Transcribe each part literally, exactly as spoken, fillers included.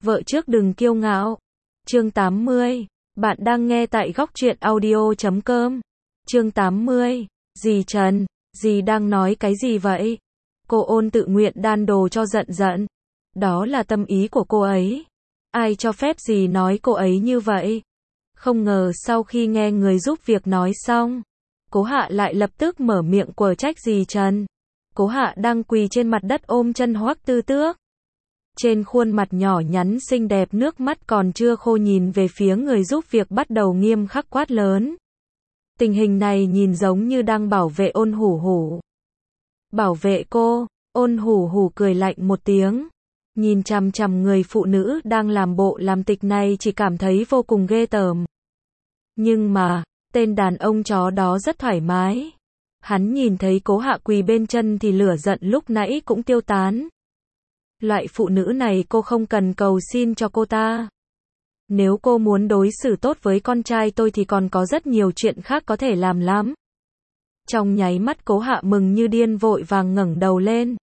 Vợ trước đừng kiêu ngạo. Chương tám mươi. Bạn đang nghe tại góc truyện audio chấm com. Chương tám mươi. Dì Trần, dì đang nói cái gì vậy? Cô Ôn tự nguyện đan đồ cho Giận Giận. Đó là tâm ý của cô ấy. Ai cho phép dì nói cô ấy như vậy? Không ngờ sau khi nghe người giúp việc nói xong, Cố Hạ lại lập tức mở miệng quở trách dì Trần. Cố Hạ đang quỳ trên mặt đất ôm chân Hoắc Tư Tước. Trên khuôn mặt nhỏ nhắn xinh đẹp nước mắt còn chưa khô nhìn về phía người giúp việc bắt đầu nghiêm khắc quát lớn. Tình hình này nhìn giống như đang bảo vệ Ôn Hủ Hủ. Bảo vệ cô? Ôn Hủ Hủ cười lạnh một tiếng. Nhìn chằm chằm người phụ nữ đang làm bộ làm tịch này chỉ cảm thấy vô cùng ghê tởm. Nhưng mà, tên đàn ông chó đó rất thoải mái. Hắn nhìn thấy Cố Hạ quỳ bên chân thì lửa giận lúc nãy cũng tiêu tán. Loại phụ nữ này cô không cần cầu xin cho cô ta. Nếu cô muốn đối xử tốt với con trai tôi thì còn có rất nhiều chuyện khác có thể làm lắm. Trong nháy mắt Cố Hạ mừng như điên vội vàng ngẩng đầu lên.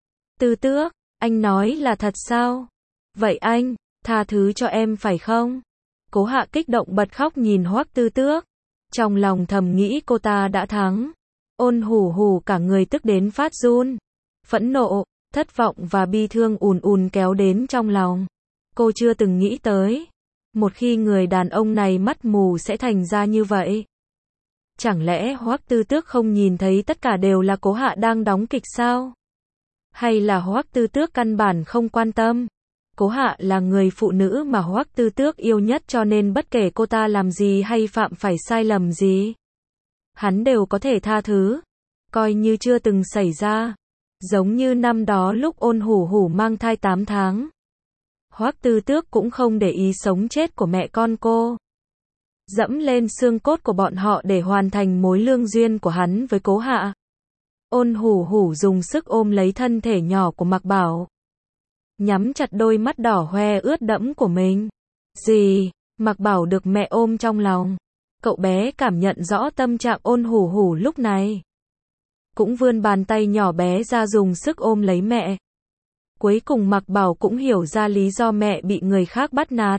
Tư Tước, anh nói là thật sao? Vậy anh, tha thứ cho em phải không? Cố Hạ kích động bật khóc nhìn Hoắc Tư Tước. Trong lòng thầm nghĩ cô ta đã thắng. Ôn Hủ Hủ cả người tức đến phát run. Phẫn nộ, thất vọng và bi thương ùn ùn kéo đến trong lòng. Cô chưa từng nghĩ tới. Một khi người đàn ông này mắt mù sẽ thành ra như vậy. Chẳng lẽ Hoắc Tư Tước không nhìn thấy tất cả đều là Cố Hạ đang đóng kịch sao? Hay là Hoắc Tư Tước căn bản không quan tâm? Cố Hạ là người phụ nữ mà Hoắc Tư Tước yêu nhất cho nên bất kể cô ta làm gì hay phạm phải sai lầm gì, hắn đều có thể tha thứ. Coi như chưa từng xảy ra. Giống như năm đó lúc Ôn Hủ Hủ mang thai tám tháng. Hoắc Tư Tước cũng không để ý sống chết của mẹ con cô. Dẫm lên xương cốt của bọn họ để hoàn thành mối lương duyên của hắn với Cố Hạ. Ôn Hủ Hủ dùng sức ôm lấy thân thể nhỏ của Mạc Bảo. Nhắm chặt đôi mắt đỏ hoe ướt đẫm của mình. Gì? Mạc Bảo được mẹ ôm trong lòng. Cậu bé cảm nhận rõ tâm trạng Ôn Hủ Hủ lúc này. Cũng vươn bàn tay nhỏ bé ra dùng sức ôm lấy mẹ. Cuối cùng Mạc Bảo cũng hiểu ra lý do mẹ bị người khác bắt nạt.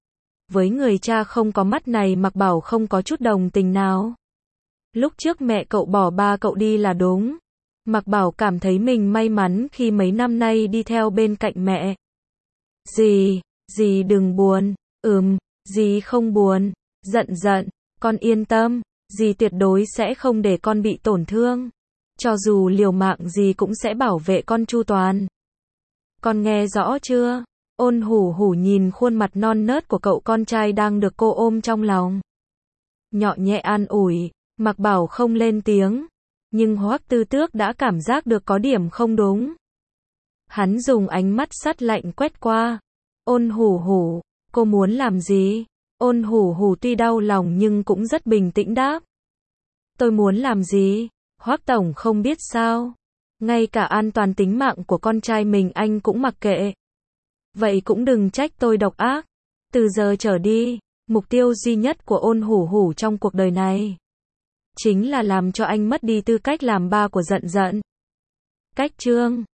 Với người cha không có mắt này Mạc Bảo không có chút đồng tình nào. Lúc trước mẹ cậu bỏ ba cậu đi là đúng. Mạc Bảo cảm thấy mình may mắn khi mấy năm nay đi theo bên cạnh mẹ. Dì, dì đừng buồn. Ừm, dì không buồn. Giận Giận, con yên tâm. Dì tuyệt đối sẽ không để con bị tổn thương. Cho dù liều mạng dì cũng sẽ bảo vệ con chu toàn. Con nghe rõ chưa? Ôn Hủ Hủ nhìn khuôn mặt non nớt của cậu con trai đang được cô ôm trong lòng. Nhỏ nhẹ an ủi. Mạc Bảo không lên tiếng. Nhưng Hoắc Tư Tước đã cảm giác được có điểm không đúng. Hắn dùng ánh mắt sắt lạnh quét qua. Ôn Hủ Hủ, cô muốn làm gì? Ôn Hủ Hủ tuy đau lòng nhưng cũng rất bình tĩnh đáp. Tôi muốn làm gì? Hoắc tổng không biết sao? Ngay cả an toàn tính mạng của con trai mình anh cũng mặc kệ. Vậy cũng đừng trách tôi độc ác. Từ giờ trở đi, mục tiêu duy nhất của Ôn Hủ Hủ trong cuộc đời này chính là làm cho anh mất đi tư cách làm ba của Giận Giận. Cách chương